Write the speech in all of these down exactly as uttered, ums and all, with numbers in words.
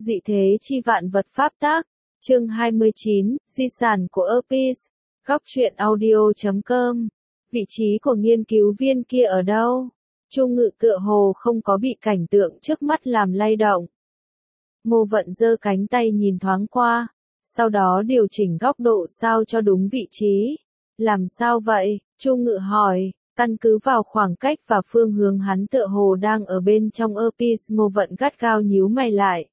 Dị thế chi vạn vật pháp tác, chương hai mươi chín, di sản của Apis, góc truyện audio chấm com. Vị trí của nghiên cứu viên kia ở đâu? Chu Ngự tựa hồ không có bị cảnh tượng trước mắt làm lay động. Ngô Vận giơ cánh tay nhìn thoáng qua, sau đó điều chỉnh góc độ sao cho đúng vị trí. Làm sao vậy? Chu Ngự hỏi, căn cứ vào khoảng cách và phương hướng hắn tựa hồ đang ở bên trong Apis. Ngô Vận gắt gao nhíu mày lại.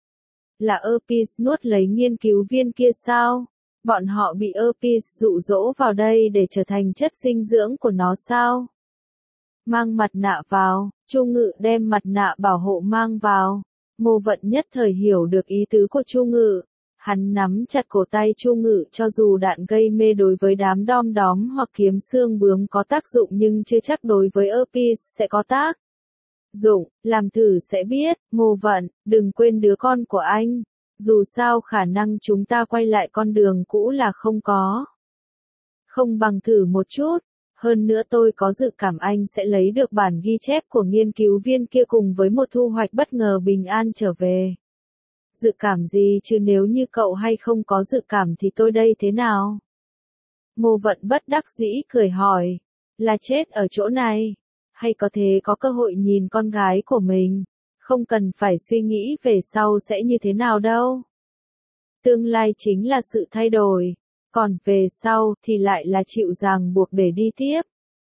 Là Apis nuốt lấy nghiên cứu viên kia sao? Bọn họ bị Apis dụ dỗ vào đây để trở thành chất dinh dưỡng của nó sao? Mang mặt nạ vào, Chu Ngự đem mặt nạ bảo hộ mang vào. Ngô Vận nhất thời hiểu được ý tứ của Chu Ngự. Hắn nắm chặt cổ tay Chu Ngự, cho dù đạn gây mê đối với đám đom đóm hoặc kiếm xương bướm có tác dụng nhưng chưa chắc đối với Apis sẽ có tác dụng, làm thử sẽ biết. Ngô Vận, đừng quên đứa con của anh. Dù sao khả năng chúng ta quay lại con đường cũ là không có. Không bằng thử một chút. Hơn nữa tôi có dự cảm anh sẽ lấy được bản ghi chép của nghiên cứu viên kia cùng với một thu hoạch bất ngờ bình an trở về. Dự cảm gì chứ, nếu như cậu hay không có dự cảm thì tôi đây thế nào? Ngô Vận bất đắc dĩ cười hỏi, là chết ở chỗ này, hay có thể có cơ hội nhìn con gái của mình, không cần phải suy nghĩ về sau sẽ như thế nào đâu. Tương lai chính là sự thay đổi, còn về sau thì lại là chịu ràng buộc để đi tiếp.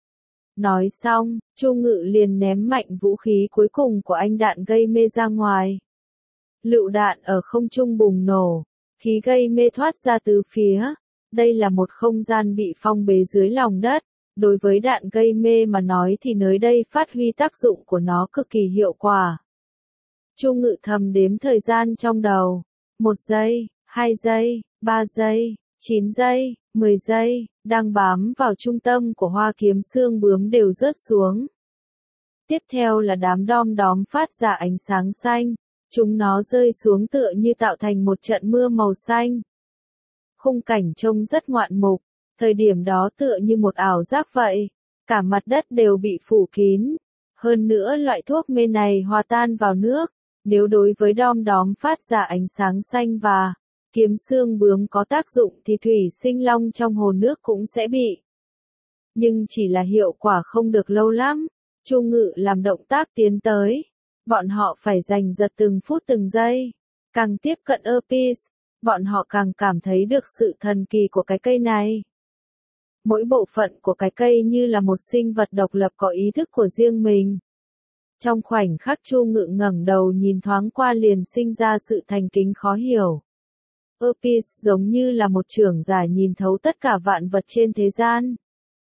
Nói xong, Chu Ngự liền ném mạnh vũ khí cuối cùng của anh, đạn gây mê ra ngoài. Lựu đạn ở không trung bùng nổ, khí gây mê thoát ra từ phía. Đây là một không gian bị phong bế dưới lòng đất. Đối với đạn gây mê mà nói thì nơi đây phát huy tác dụng của nó cực kỳ hiệu quả. Chu Ngự thầm đếm thời gian trong đầu. Một giây, hai giây, ba giây, chín giây, mười giây, đang bám vào trung tâm của hoa kiếm xương bướm đều rớt xuống. Tiếp theo là đám đom đóm phát ra ánh sáng xanh. Chúng nó rơi xuống tựa như tạo thành một trận mưa màu xanh. Khung cảnh trông rất ngoạn mục, thời điểm đó tựa như một ảo giác vậy. Cả mặt đất đều bị phủ kín. Hơn nữa loại thuốc mê này hòa tan vào nước. Nếu đối với đom đóm phát ra ánh sáng xanh và kiếm xương bướm có tác dụng thì thủy sinh long trong hồ nước cũng sẽ bị. Nhưng chỉ là hiệu quả không được lâu lắm. Chu Ngự làm động tác tiến tới. Bọn họ phải giành giật từng phút từng giây. Càng tiếp cận Apis, bọn họ càng cảm thấy được sự thần kỳ của cái cây này. Mỗi bộ phận của cái cây như là một sinh vật độc lập có ý thức của riêng mình. Trong khoảnh khắc Chu Ngự ngẩng đầu nhìn thoáng qua liền sinh ra sự thành kính khó hiểu. Apis giống như là một trưởng giả nhìn thấu tất cả vạn vật trên thế gian.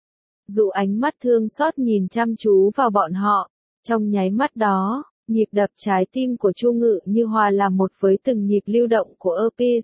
Dụ ánh mắt thương xót nhìn chăm chú vào bọn họ, trong nháy mắt đó, nhịp đập trái tim của Chu Ngự như hòa làm một với từng nhịp lưu động của Apis.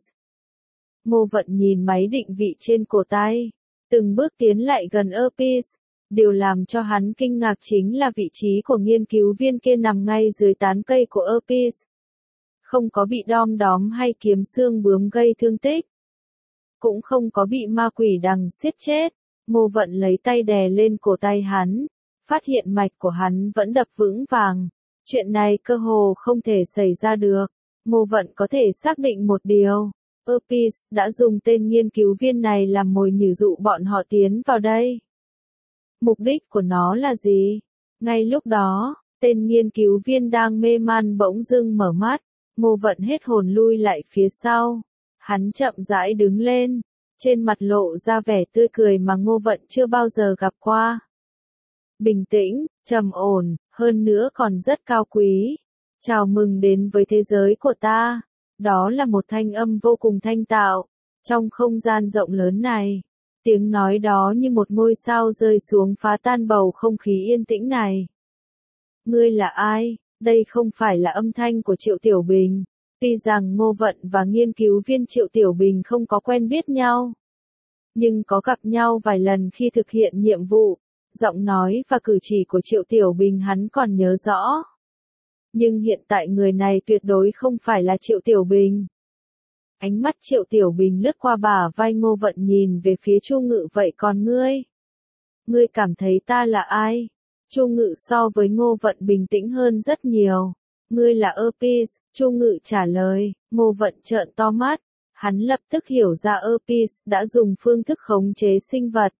Ngô Vận nhìn máy định vị trên cổ tay, từng bước tiến lại gần Apis. Điều làm cho hắn kinh ngạc chính là vị trí của nghiên cứu viên kia nằm ngay dưới tán cây của Apis. Không có bị đom đóm hay kiếm xương bướm gây thương tích. Cũng không có bị ma quỷ đằng giết chết. Ngô Vận lấy tay đè lên cổ tay hắn, phát hiện mạch của hắn vẫn đập vững vàng. Chuyện này cơ hồ không thể xảy ra được. Ngô Vận có thể xác định một điều. Apis đã dùng tên nghiên cứu viên này làm mồi nhử dụ bọn họ tiến vào đây. Mục đích của nó là gì? Ngay lúc đó, tên nghiên cứu viên đang mê man bỗng dưng mở mắt. Ngô Vận hết hồn lui lại phía sau. Hắn chậm rãi đứng lên. Trên mặt lộ ra vẻ tươi cười mà Ngô Vận chưa bao giờ gặp qua. Bình tĩnh, trầm ổn, hơn nữa còn rất cao quý. Chào mừng đến với thế giới của ta. Đó là một thanh âm vô cùng thanh tạo. Trong không gian rộng lớn này, tiếng nói đó như một ngôi sao rơi xuống phá tan bầu không khí yên tĩnh này. Ngươi là ai? Đây không phải là âm thanh của Triệu Tiểu Bình. Tuy rằng Ngô Vận và nghiên cứu viên Triệu Tiểu Bình không có quen biết nhau, nhưng có gặp nhau vài lần khi thực hiện nhiệm vụ. Giọng nói và cử chỉ của Triệu Tiểu Bình hắn còn nhớ rõ. Nhưng hiện tại người này tuyệt đối không phải là Triệu Tiểu Bình. Ánh mắt Triệu Tiểu Bình lướt qua bả vai Ngô Vận nhìn về phía Chu Ngự, vậy còn ngươi? Ngươi cảm thấy ta là ai? Chu Ngự so với Ngô Vận bình tĩnh hơn rất nhiều. Ngươi là Herpes, Chu Ngự trả lời. Ngô Vận trợn to mắt. Hắn lập tức hiểu ra Herpes đã dùng phương thức khống chế sinh vật.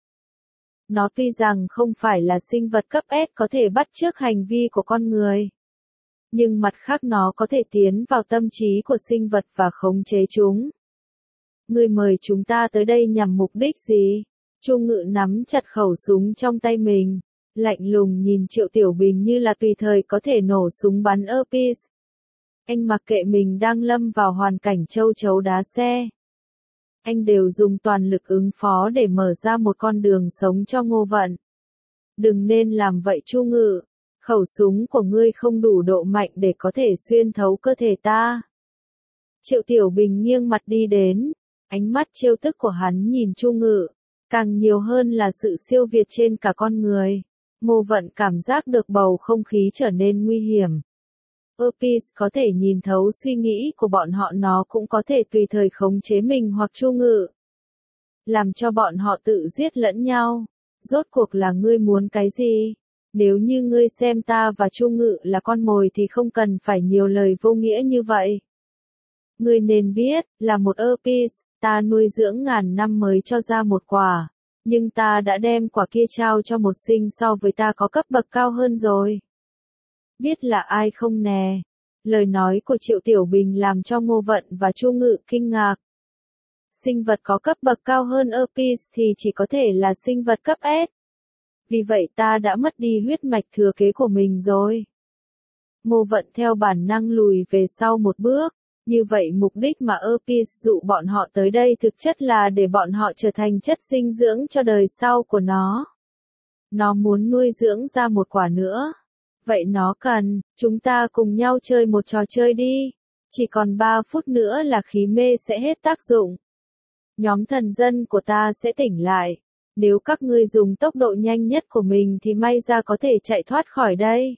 Nó tuy rằng không phải là sinh vật cấp S có thể bắt chước hành vi của con người, nhưng mặt khác nó có thể tiến vào tâm trí của sinh vật và khống chế chúng. Ngươi mời chúng ta tới đây nhằm mục đích gì? Chu Ngự nắm chặt khẩu súng trong tay mình, lạnh lùng nhìn Triệu Tiểu Bình như là tùy thời có thể nổ súng bắn Herpes. Anh mặc kệ mình đang lâm vào hoàn cảnh châu chấu đá xe. Anh đều dùng toàn lực ứng phó để mở ra một con đường sống cho Ngô Vận. Đừng nên làm vậy Chu Ngự. Khẩu súng của ngươi không đủ độ mạnh để có thể xuyên thấu cơ thể ta. Triệu Tiểu Bình nghiêng mặt đi đến. Ánh mắt trêu tức của hắn nhìn Chu Ngự, càng nhiều hơn là sự siêu việt trên cả con người. Ngô Vận cảm giác được bầu không khí trở nên nguy hiểm. Herpes có thể nhìn thấu suy nghĩ của bọn họ, nó cũng có thể tùy thời khống chế mình hoặc Chu Ngự, làm cho bọn họ tự giết lẫn nhau. Rốt cuộc là ngươi muốn cái gì? Nếu như ngươi xem ta và Chu Ngự là con mồi thì không cần phải nhiều lời vô nghĩa như vậy. Ngươi nên biết, là một Herpes, ta nuôi dưỡng ngàn năm mới cho ra một quả, nhưng ta đã đem quả kia trao cho một sinh so với ta có cấp bậc cao hơn rồi. Biết là ai không nè? Lời nói của Triệu Tiểu Bình làm cho Ngô Vận và Chu Ngự kinh ngạc. Sinh vật có cấp bậc cao hơn Herpes thì chỉ có thể là sinh vật cấp S. Vì vậy ta đã mất đi huyết mạch thừa kế của mình rồi. Ngô Vận theo bản năng lùi về sau một bước. Như vậy mục đích mà Herpes dụ bọn họ tới đây thực chất là để bọn họ trở thành chất dinh dưỡng cho đời sau của nó. Nó muốn nuôi dưỡng ra một quả nữa. Vậy nó cần, chúng ta cùng nhau chơi một trò chơi đi. Chỉ còn ba phút nữa là khí mê sẽ hết tác dụng. Nhóm thần dân của ta sẽ tỉnh lại. Nếu các ngươi dùng tốc độ nhanh nhất của mình thì may ra có thể chạy thoát khỏi đây.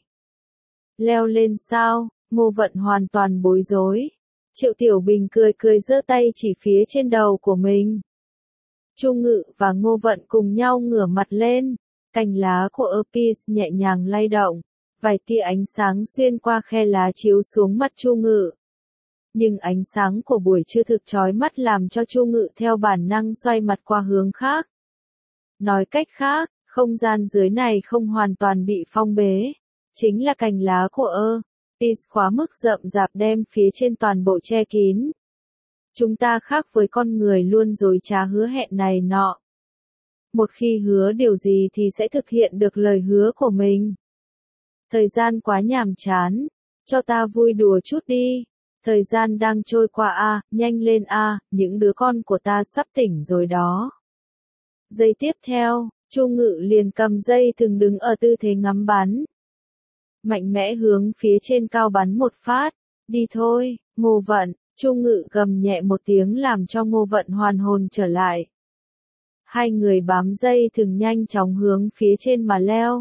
Leo lên sao? Ngô Vận hoàn toàn bối rối. Triệu Tiểu Bình cười cười giơ tay chỉ phía trên đầu của mình. Chu Ngự và Ngô Vận cùng nhau ngửa mặt lên. Cành lá của Herpes nhẹ nhàng lay động. Vài tia ánh sáng xuyên qua khe lá chiếu xuống mặt Chu Ngự. Nhưng ánh sáng của buổi trưa thực chói mắt làm cho Chu Ngự theo bản năng xoay mặt qua hướng khác. Nói cách khác, không gian dưới này không hoàn toàn bị phong bế. Chính là cành lá của Herpes khóa mức rậm rạp đem phía trên toàn bộ che kín. Chúng ta khác với con người luôn dối trá hứa hẹn này nọ. Một khi hứa điều gì thì sẽ thực hiện được lời hứa của mình. Thời gian quá nhàm chán, cho ta vui đùa chút đi. Thời gian đang trôi qua a, nhanh lên a, những đứa con của ta sắp tỉnh rồi đó. Giây tiếp theo, Chu Ngự liền cầm dây thừng đứng ở tư thế ngắm bắn. Mạnh mẽ hướng phía trên cao bắn một phát. Đi thôi, Ngô Vận. Chu Ngự gầm nhẹ một tiếng làm cho Ngô Vận hoàn hồn trở lại. Hai người bám dây thừng nhanh chóng hướng phía trên mà leo.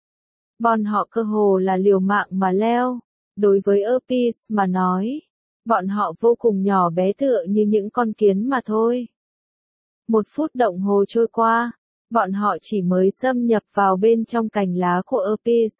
Bọn họ cơ hồ là liều mạng mà leo. Đối với Herpes mà nói, bọn họ vô cùng nhỏ bé tựa như những con kiến mà thôi. Một phút đồng hồ trôi qua, bọn họ chỉ mới xâm nhập vào bên trong cành lá của Herpes.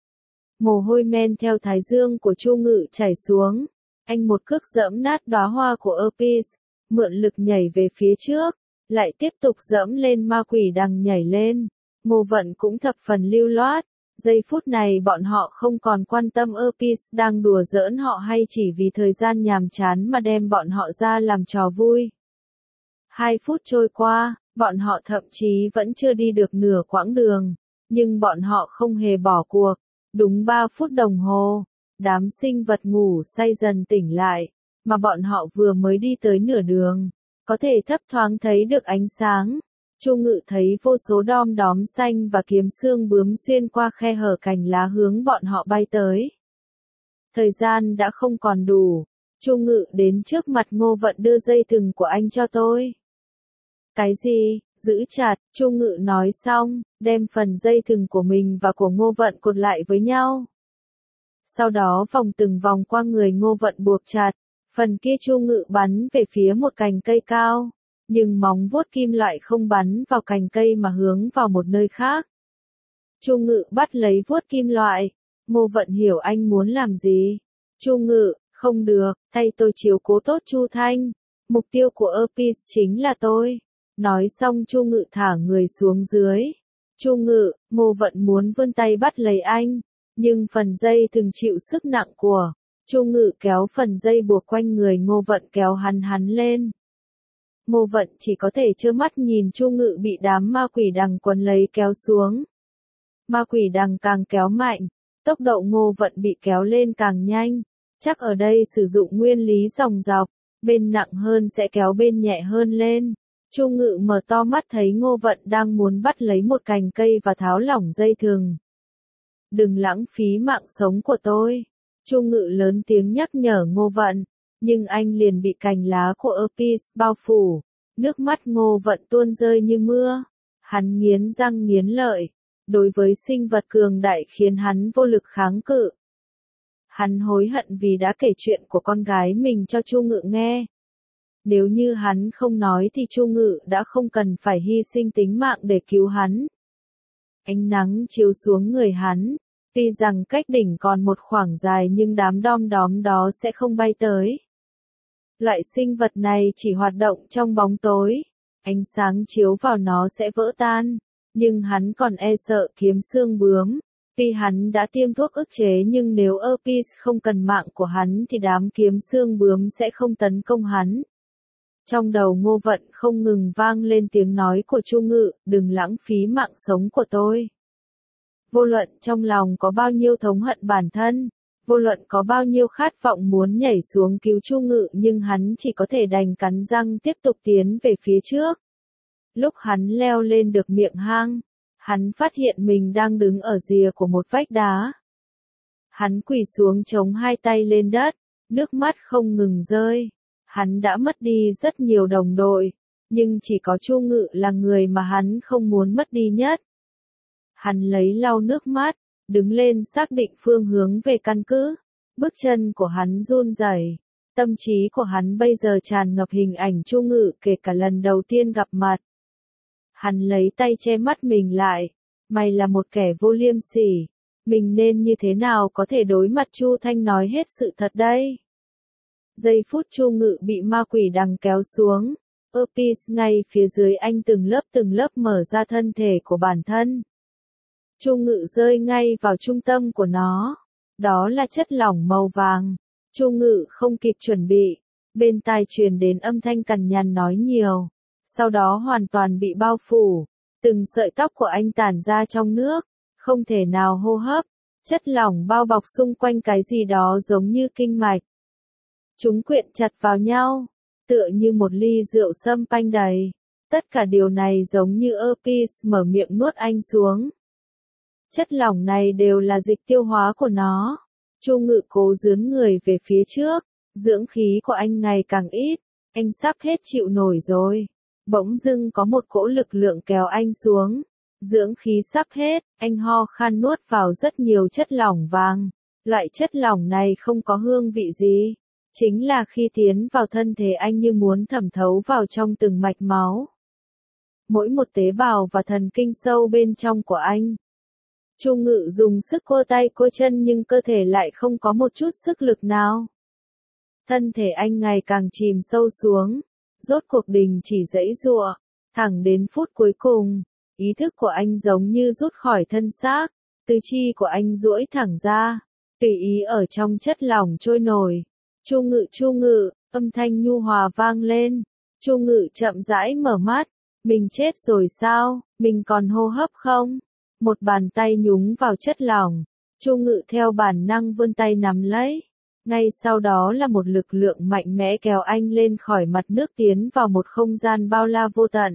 Mồ hôi men theo thái dương của Chu Ngự chảy xuống. Anh một cước giẫm nát đóa hoa của Herpes, mượn lực nhảy về phía trước, lại tiếp tục giẫm lên ma quỷ đằng nhảy lên. Ngô Vận cũng thập phần lưu loát. Giây phút này bọn họ không còn quan tâm Herpes đang đùa giỡn họ hay chỉ vì thời gian nhàm chán mà đem bọn họ ra làm trò vui. Hai phút trôi qua, bọn họ thậm chí vẫn chưa đi được nửa quãng đường, nhưng bọn họ không hề bỏ cuộc. Đúng ba phút đồng hồ, đám sinh vật ngủ say dần tỉnh lại, mà bọn họ vừa mới đi tới nửa đường, có thể thấp thoáng thấy được ánh sáng. Chu Ngự thấy vô số đom đóm xanh và kiếm xương bướm xuyên qua khe hở cành lá hướng bọn họ bay tới. Thời gian đã không còn đủ. Chu Ngự đến trước mặt Ngô Vận đưa dây thừng của anh cho tôi. Cái gì? Giữ chặt, Chu Ngự nói xong, đem phần dây thừng của mình và của Ngô Vận cột lại với nhau. Sau đó vòng từng vòng qua người Ngô Vận buộc chặt, phần kia Chu Ngự bắn về phía một cành cây cao. Nhưng móng vuốt kim loại không bắn vào cành cây mà hướng vào một nơi khác. Chu Ngự bắt lấy vuốt kim loại. Ngô Vận hiểu anh muốn làm gì. Chu Ngự, không được, thay tôi chiếu cố tốt Chu Thanh. Mục tiêu của Epis chính là tôi. Nói xong Chu Ngự thả người xuống dưới. Chu Ngự, Ngô Vận muốn vươn tay bắt lấy anh, nhưng phần dây thường chịu sức nặng của. Chu Ngự kéo phần dây buộc quanh người Ngô Vận kéo hắn hắn lên. Ngô Vận chỉ có thể trơ mắt nhìn Chu Ngự bị đám ma quỷ đằng quấn lấy kéo xuống. Ma quỷ đằng càng kéo mạnh, tốc độ Ngô Vận bị kéo lên càng nhanh. Chắc ở đây sử dụng nguyên lý dòng dọc, bên nặng hơn sẽ kéo bên nhẹ hơn lên. Chu Ngự mở to mắt thấy Ngô Vận đang muốn bắt lấy một cành cây và tháo lỏng dây thừng. Đừng lãng phí mạng sống của tôi. Chu Ngự lớn tiếng nhắc nhở Ngô Vận, nhưng anh liền bị cành lá của Epis bao phủ. Nước mắt Ngô Vận tuôn rơi như mưa. Hắn nghiến răng nghiến lợi. Đối với sinh vật cường đại khiến hắn vô lực kháng cự. Hắn hối hận vì đã kể chuyện của con gái mình cho Chu Ngự nghe. Nếu như hắn không nói thì Chu Ngự đã không cần phải hy sinh tính mạng để cứu hắn. Ánh nắng chiếu xuống người hắn. Tuy rằng cách đỉnh còn một khoảng dài nhưng đám đom đóm đó sẽ không bay tới. Loại sinh vật này chỉ hoạt động trong bóng tối. Ánh sáng chiếu vào nó sẽ vỡ tan. Nhưng hắn còn e sợ kiếm xương bướm. Tuy hắn đã tiêm thuốc ức chế nhưng nếu Epis không cần mạng của hắn thì đám kiếm xương bướm sẽ không tấn công hắn. Trong đầu Ngô Vận không ngừng vang lên tiếng nói của Chu Ngự, đừng lãng phí mạng sống của tôi. Vô luận trong lòng có bao nhiêu thống hận bản thân, vô luận có bao nhiêu khát vọng muốn nhảy xuống cứu Chu Ngự nhưng hắn chỉ có thể đành cắn răng tiếp tục tiến về phía trước. Lúc hắn leo lên được miệng hang, hắn phát hiện mình đang đứng ở rìa của một vách đá. Hắn quỳ xuống chống hai tay lên đất, nước mắt không ngừng rơi. Hắn đã mất đi rất nhiều đồng đội, nhưng chỉ có Chu Ngự là người mà hắn không muốn mất đi nhất. Hắn lấy lau nước mắt, đứng lên xác định phương hướng về căn cứ. Bước chân của hắn run rẩy, tâm trí của hắn bây giờ tràn ngập hình ảnh Chu Ngự kể cả lần đầu tiên gặp mặt. Hắn lấy tay che mắt mình lại, mày là một kẻ vô liêm sỉ, mình nên như thế nào có thể đối mặt Chu Thanh nói hết sự thật đây? Giây phút Chu Ngự bị ma quỷ đằng kéo xuống, Epis ngay phía dưới anh từng lớp từng lớp mở ra thân thể của bản thân. Chu Ngự rơi ngay vào trung tâm của nó, đó là chất lỏng màu vàng. Chu Ngự không kịp chuẩn bị, bên tai truyền đến âm thanh cằn nhằn nói nhiều, sau đó hoàn toàn bị bao phủ, từng sợi tóc của anh tản ra trong nước, không thể nào hô hấp, chất lỏng bao bọc xung quanh cái gì đó giống như kinh mạch. Chúng quyện chặt vào nhau, tựa như một ly rượu sâm panh đầy. Tất cả điều này giống như Epis mở miệng nuốt anh xuống. Chất lỏng này đều là dịch tiêu hóa của nó. Chu Ngự cố dướn người về phía trước, dưỡng khí của anh ngày càng ít, anh sắp hết chịu nổi rồi. Bỗng dưng có một cỗ lực lượng kéo anh xuống. Dưỡng khí sắp hết, anh ho khan nuốt vào rất nhiều chất lỏng vàng. Loại chất lỏng này không có hương vị gì. Chính là khi tiến vào thân thể anh như muốn thẩm thấu vào trong từng mạch máu. Mỗi một tế bào và thần kinh sâu bên trong của anh. Chu Ngự dùng sức cô tay cô chân nhưng cơ thể lại không có một chút sức lực nào. Thân thể anh ngày càng chìm sâu xuống, rốt cuộc đình chỉ giãy giụa, thẳng đến phút cuối cùng, ý thức của anh giống như rút khỏi thân xác, tứ chi của anh duỗi thẳng ra, tùy ý ở trong chất lỏng trôi nổi. Chu Ngự, Chu Ngự, âm thanh nhu hòa vang lên. Chu Ngự chậm rãi mở mắt, mình chết rồi sao, mình còn hô hấp không? Một bàn tay nhúng vào chất lỏng, Chu Ngự theo bản năng vươn tay nắm lấy. Ngay sau đó là một lực lượng mạnh mẽ kéo anh lên khỏi mặt nước tiến vào một không gian bao la vô tận.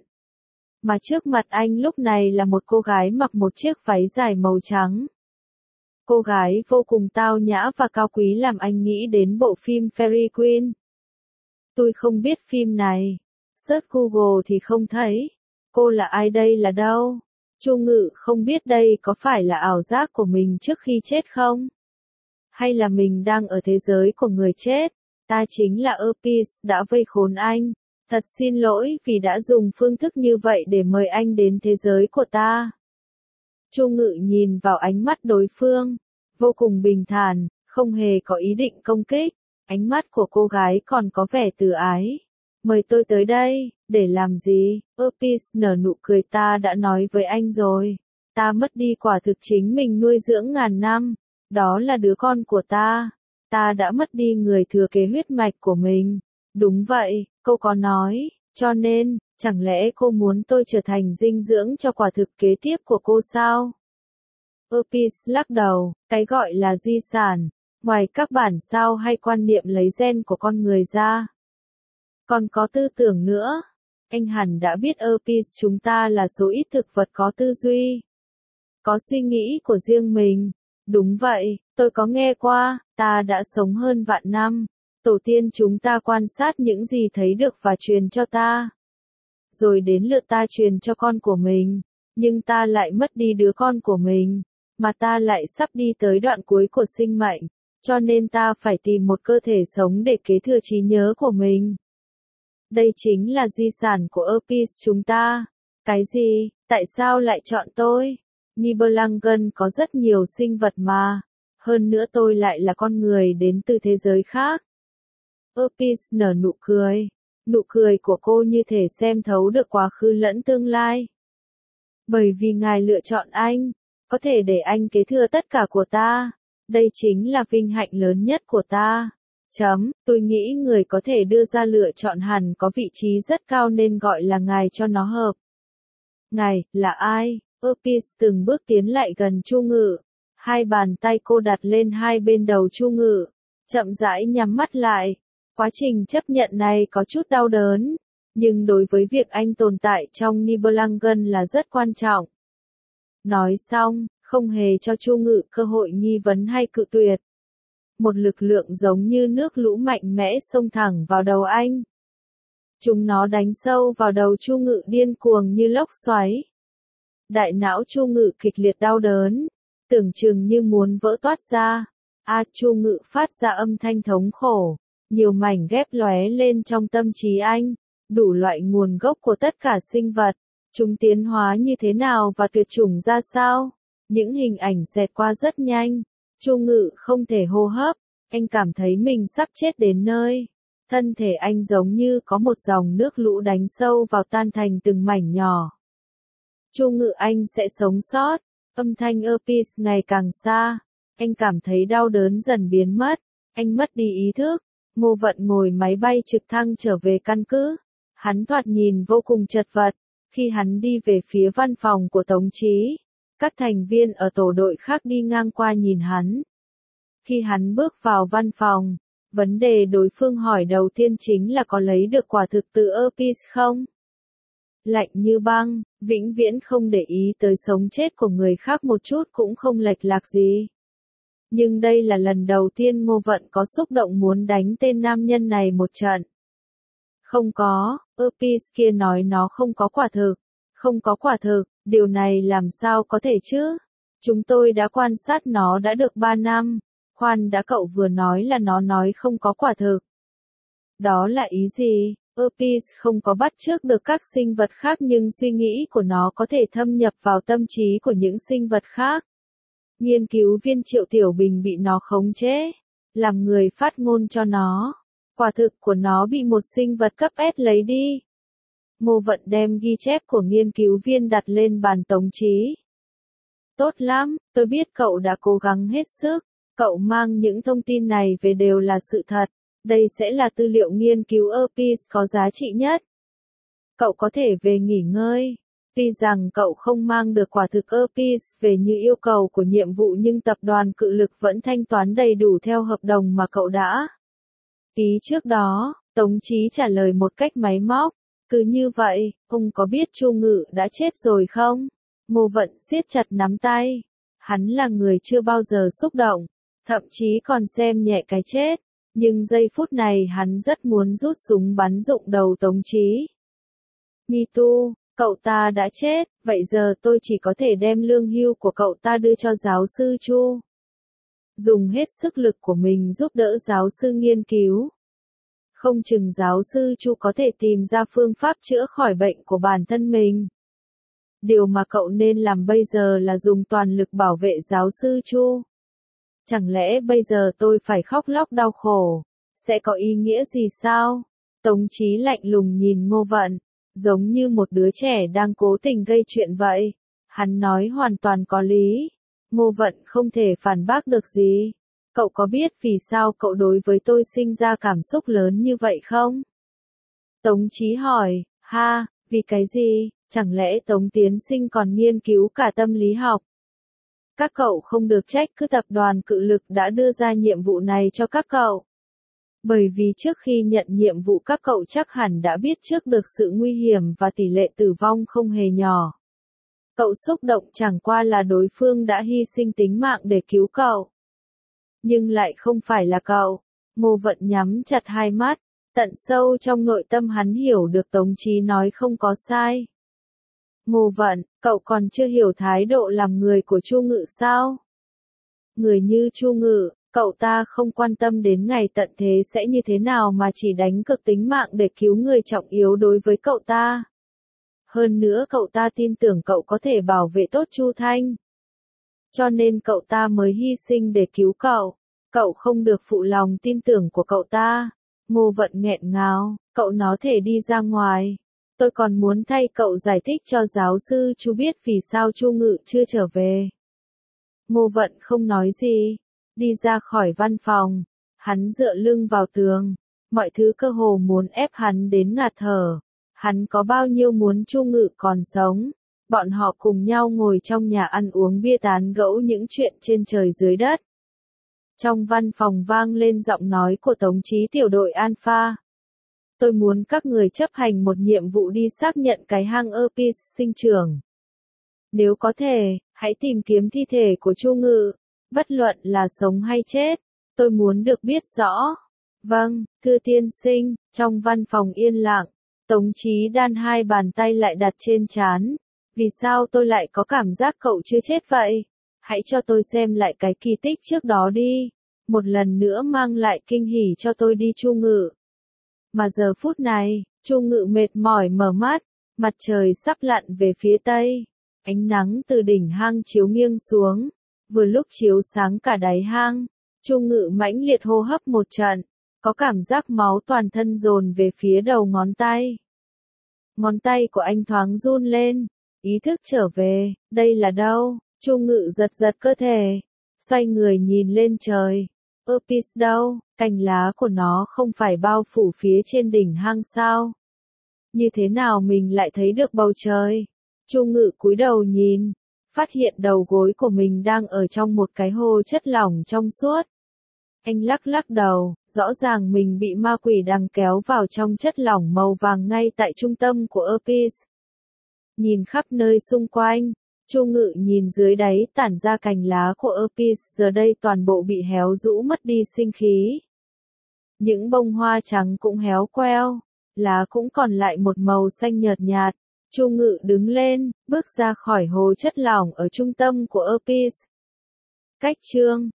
Mà trước mặt anh lúc này là một cô gái mặc một chiếc váy dài màu trắng. Cô gái vô cùng tao nhã và cao quý làm anh nghĩ đến bộ phim Fairy Queen. Tôi không biết phim này. Search Google thì không thấy. Cô là ai đây là đâu? Chu Ngự không biết đây có phải là ảo giác của mình trước khi chết không? Hay là mình đang ở thế giới của người chết? Ta chính là Epis đã vây khốn anh. Thật xin lỗi vì đã dùng phương thức như vậy để mời anh đến thế giới của ta. Chu Ngự nhìn vào ánh mắt đối phương, vô cùng bình thản, không hề có ý định công kích. Ánh mắt của cô gái còn có vẻ từ ái. Mời tôi tới đây, để làm gì? Opis nở nụ cười, ta đã nói với anh rồi. Ta mất đi quả thực chính mình nuôi dưỡng ngàn năm. Đó là đứa con của ta. Ta đã mất đi người thừa kế huyết mạch của mình. Đúng vậy, cô có nói. Cho nên, chẳng lẽ cô muốn tôi trở thành dinh dưỡng cho quả thực kế tiếp của cô sao? Opis lắc đầu, cái gọi là di sản, ngoài các bản sao hay quan niệm lấy gen của con người ra, còn có tư tưởng nữa. Anh hẳn đã biết Opis, chúng ta là số ít thực vật có tư duy, có suy nghĩ của riêng mình. Đúng vậy, tôi có nghe qua, ta đã sống hơn vạn năm. Tổ tiên chúng ta quan sát những gì thấy được và truyền cho ta. Rồi đến lượt ta truyền cho con của mình. Nhưng ta lại mất đi đứa con của mình. Mà ta lại sắp đi tới đoạn cuối của sinh mệnh. Cho nên ta phải tìm một cơ thể sống để kế thừa trí nhớ của mình. Đây chính là di sản của Opis chúng ta. Cái gì? Tại sao lại chọn tôi? Nibelungen có rất nhiều sinh vật mà. Hơn nữa tôi lại là con người đến từ thế giới khác. Opis nở nụ cười. Nụ cười của cô như thể xem thấu được quá khứ lẫn tương lai. Bởi vì ngài lựa chọn anh, có thể để anh kế thừa tất cả của ta. Đây chính là vinh hạnh lớn nhất của ta. Chấm, tôi nghĩ người có thể đưa ra lựa chọn hẳn có vị trí rất cao nên gọi là ngài cho nó hợp. Ngài, là ai? Opis từng bước tiến lại gần Chu Ngự. Hai bàn tay cô đặt lên hai bên đầu Chu Ngự. Chậm rãi nhắm mắt lại. Quá trình chấp nhận này có chút đau đớn. Nhưng đối với việc anh tồn tại trong Nibelungen là rất quan trọng. Nói xong, không hề cho Chu Ngự cơ hội nghi vấn hay cự tuyệt. Một lực lượng giống như nước lũ mạnh mẽ xông thẳng vào đầu anh. Chúng nó đánh sâu vào đầu Chu Ngự điên cuồng như lốc xoáy. Đại não Chu Ngự kịch liệt đau đớn, tưởng chừng như muốn vỡ toát ra. A Chu Ngự phát ra âm thanh thống khổ, nhiều mảnh ghép lóe lên trong tâm trí anh, đủ loại nguồn gốc của tất cả sinh vật, chúng tiến hóa như thế nào và tuyệt chủng ra sao. Những hình ảnh xẹt qua rất nhanh, Chu Ngự không thể hô hấp, anh cảm thấy mình sắp chết đến nơi. Thân thể anh giống như có một dòng nước lũ đánh sâu vào tan thành từng mảnh nhỏ. Chu Ngự, anh sẽ sống sót. Âm thanh Opis ngày càng xa. Anh cảm thấy đau đớn dần biến mất. Anh mất đi ý thức. Ngô Vận ngồi máy bay trực thăng trở về căn cứ. Hắn thoạt nhìn vô cùng chật vật. Khi hắn đi về phía văn phòng của Tống Chí, các thành viên ở tổ đội khác đi ngang qua nhìn hắn. Khi hắn bước vào văn phòng, vấn đề đối phương hỏi đầu tiên chính là có lấy được quả thực từ Opis không? Lạnh như băng, vĩnh viễn không để ý tới sống chết của người khác một chút cũng không lệch lạc gì. Nhưng đây là lần đầu tiên Ngô Vận có xúc động muốn đánh tên nam nhân này một trận. Không có, Opis kia nói nó không có quả thực. Không có quả thực, điều này làm sao có thể chứ? Chúng tôi đã quan sát nó đã được ba năm. Khoan đã, cậu vừa nói là nó nói không có quả thực. Đó là ý gì? Opis không có bắt chước được các sinh vật khác nhưng suy nghĩ của nó có thể thâm nhập vào tâm trí của những sinh vật khác. Nghiên cứu viên Triệu Tiểu Bình bị nó khống chế, làm người phát ngôn cho nó. Quả thực của nó bị một sinh vật cấp S lấy đi. Ngô Vận đem ghi chép của nghiên cứu viên đặt lên bàn Tống Chí. Tốt lắm, tôi biết cậu đã cố gắng hết sức. Cậu mang những thông tin này về đều là sự thật. Đây sẽ là tư liệu nghiên cứu Opis có giá trị nhất. Cậu có thể về nghỉ ngơi. Tuy rằng cậu không mang được quả thực Opis về như yêu cầu của nhiệm vụ nhưng tập đoàn Cự Lực vẫn thanh toán đầy đủ theo hợp đồng mà cậu đã ký trước đó. Tống Chí trả lời một cách máy móc. Cứ như vậy, ông có biết Chu Ngự đã chết rồi không? Ngô Vận siết chặt nắm tay. Hắn là người chưa bao giờ xúc động, thậm chí còn xem nhẹ cái chết. Nhưng giây phút này hắn rất muốn rút súng bắn rụng đầu Tống Chí. Mitu, cậu ta đã chết, vậy giờ tôi chỉ có thể đem lương hưu của cậu ta đưa cho giáo sư Chu. Dùng hết sức lực của mình giúp đỡ giáo sư nghiên cứu. Không chừng giáo sư Chu có thể tìm ra phương pháp chữa khỏi bệnh của bản thân mình. Điều mà cậu nên làm bây giờ là dùng toàn lực bảo vệ giáo sư Chu. Chẳng lẽ bây giờ tôi phải khóc lóc đau khổ? Sẽ có ý nghĩa gì sao? Tống Chí lạnh lùng nhìn Ngô Vận, giống như một đứa trẻ đang cố tình gây chuyện vậy. Hắn nói hoàn toàn có lý. Ngô Vận không thể phản bác được gì. Cậu có biết vì sao cậu đối với tôi sinh ra cảm xúc lớn như vậy không? Tống Chí hỏi, ha, vì cái gì? Chẳng lẽ Tống Tiến Sinh còn nghiên cứu cả tâm lý học? Các cậu không được trách cứ tập đoàn Cự Lực đã đưa ra nhiệm vụ này cho các cậu. Bởi vì trước khi nhận nhiệm vụ các cậu chắc hẳn đã biết trước được sự nguy hiểm và tỷ lệ tử vong không hề nhỏ. Cậu xúc động chẳng qua là đối phương đã hy sinh tính mạng để cứu cậu. Nhưng lại không phải là cậu. Ngô Vận nhắm chặt hai mắt, tận sâu trong nội tâm hắn hiểu được Tống Chí nói không có sai. Ngô Vận, cậu còn chưa hiểu thái độ làm người của Chu Ngự sao? Người như Chu Ngự, cậu ta không quan tâm đến ngày tận thế sẽ như thế nào mà chỉ đánh cược tính mạng để cứu người trọng yếu đối với cậu ta. Hơn nữa cậu ta tin tưởng cậu có thể bảo vệ tốt Chu Thanh. Cho nên cậu ta mới hy sinh để cứu cậu. Cậu không được phụ lòng tin tưởng của cậu ta. Ngô Vận nghẹn ngào, cậu nó thể đi ra ngoài. Tôi còn muốn thay cậu giải thích cho giáo sư Chu biết vì sao Chu Ngự chưa trở về. Ngô Vận không nói gì, đi ra khỏi văn phòng, hắn dựa lưng vào tường, mọi thứ cơ hồ muốn ép hắn đến ngạt thở. Hắn có bao nhiêu muốn Chu Ngự còn sống. Bọn họ cùng nhau ngồi trong nhà ăn uống bia tán gẫu những chuyện trên trời dưới đất. Trong văn phòng vang lên giọng nói của Tống Chí tiểu đội Alpha. Tôi muốn các người chấp hành một nhiệm vụ đi xác nhận cái hang Epis sinh trưởng. Nếu có thể, hãy tìm kiếm thi thể của Chu Ngự, bất luận là sống hay chết. Tôi muốn được biết rõ. Vâng, thưa tiên sinh, trong văn phòng yên lặng, Tống Chí đan hai bàn tay lại đặt trên trán. Vì sao tôi lại có cảm giác cậu chưa chết vậy? Hãy cho tôi xem lại cái kỳ tích trước đó đi. Một lần nữa mang lại kinh hỉ cho tôi đi Chu Ngự. Mà giờ phút này, Chu Ngự mệt mỏi mở mắt, mặt trời sắp lặn về phía tây. Ánh nắng từ đỉnh hang chiếu nghiêng xuống, vừa lúc chiếu sáng cả đáy hang. Chu Ngự mãnh liệt hô hấp một trận, có cảm giác máu toàn thân dồn về phía đầu ngón tay. Ngón tay của anh thoáng run lên, ý thức trở về, đây là đâu? Chu Ngự giật giật cơ thể, xoay người nhìn lên trời. Epis đâu? Cành lá của nó không phải bao phủ phía trên đỉnh hang sao? Như thế nào mình lại thấy được bầu trời? Chu Ngự cúi đầu nhìn, phát hiện đầu gối của mình đang ở trong một cái hồ chất lỏng trong suốt. Anh lắc lắc đầu, rõ ràng mình bị ma quỷ đằng kéo vào trong chất lỏng màu vàng ngay tại trung tâm của Epis. Nhìn khắp nơi xung quanh, Chu Ngự nhìn dưới đáy tản ra cành lá của Epis giờ đây toàn bộ bị héo rũ mất đi sinh khí. Những bông hoa trắng cũng héo queo, lá cũng còn lại một màu xanh nhợt nhạt. Chu Ngự đứng lên, bước ra khỏi hồ chất lỏng ở trung tâm của Epis. Cách chương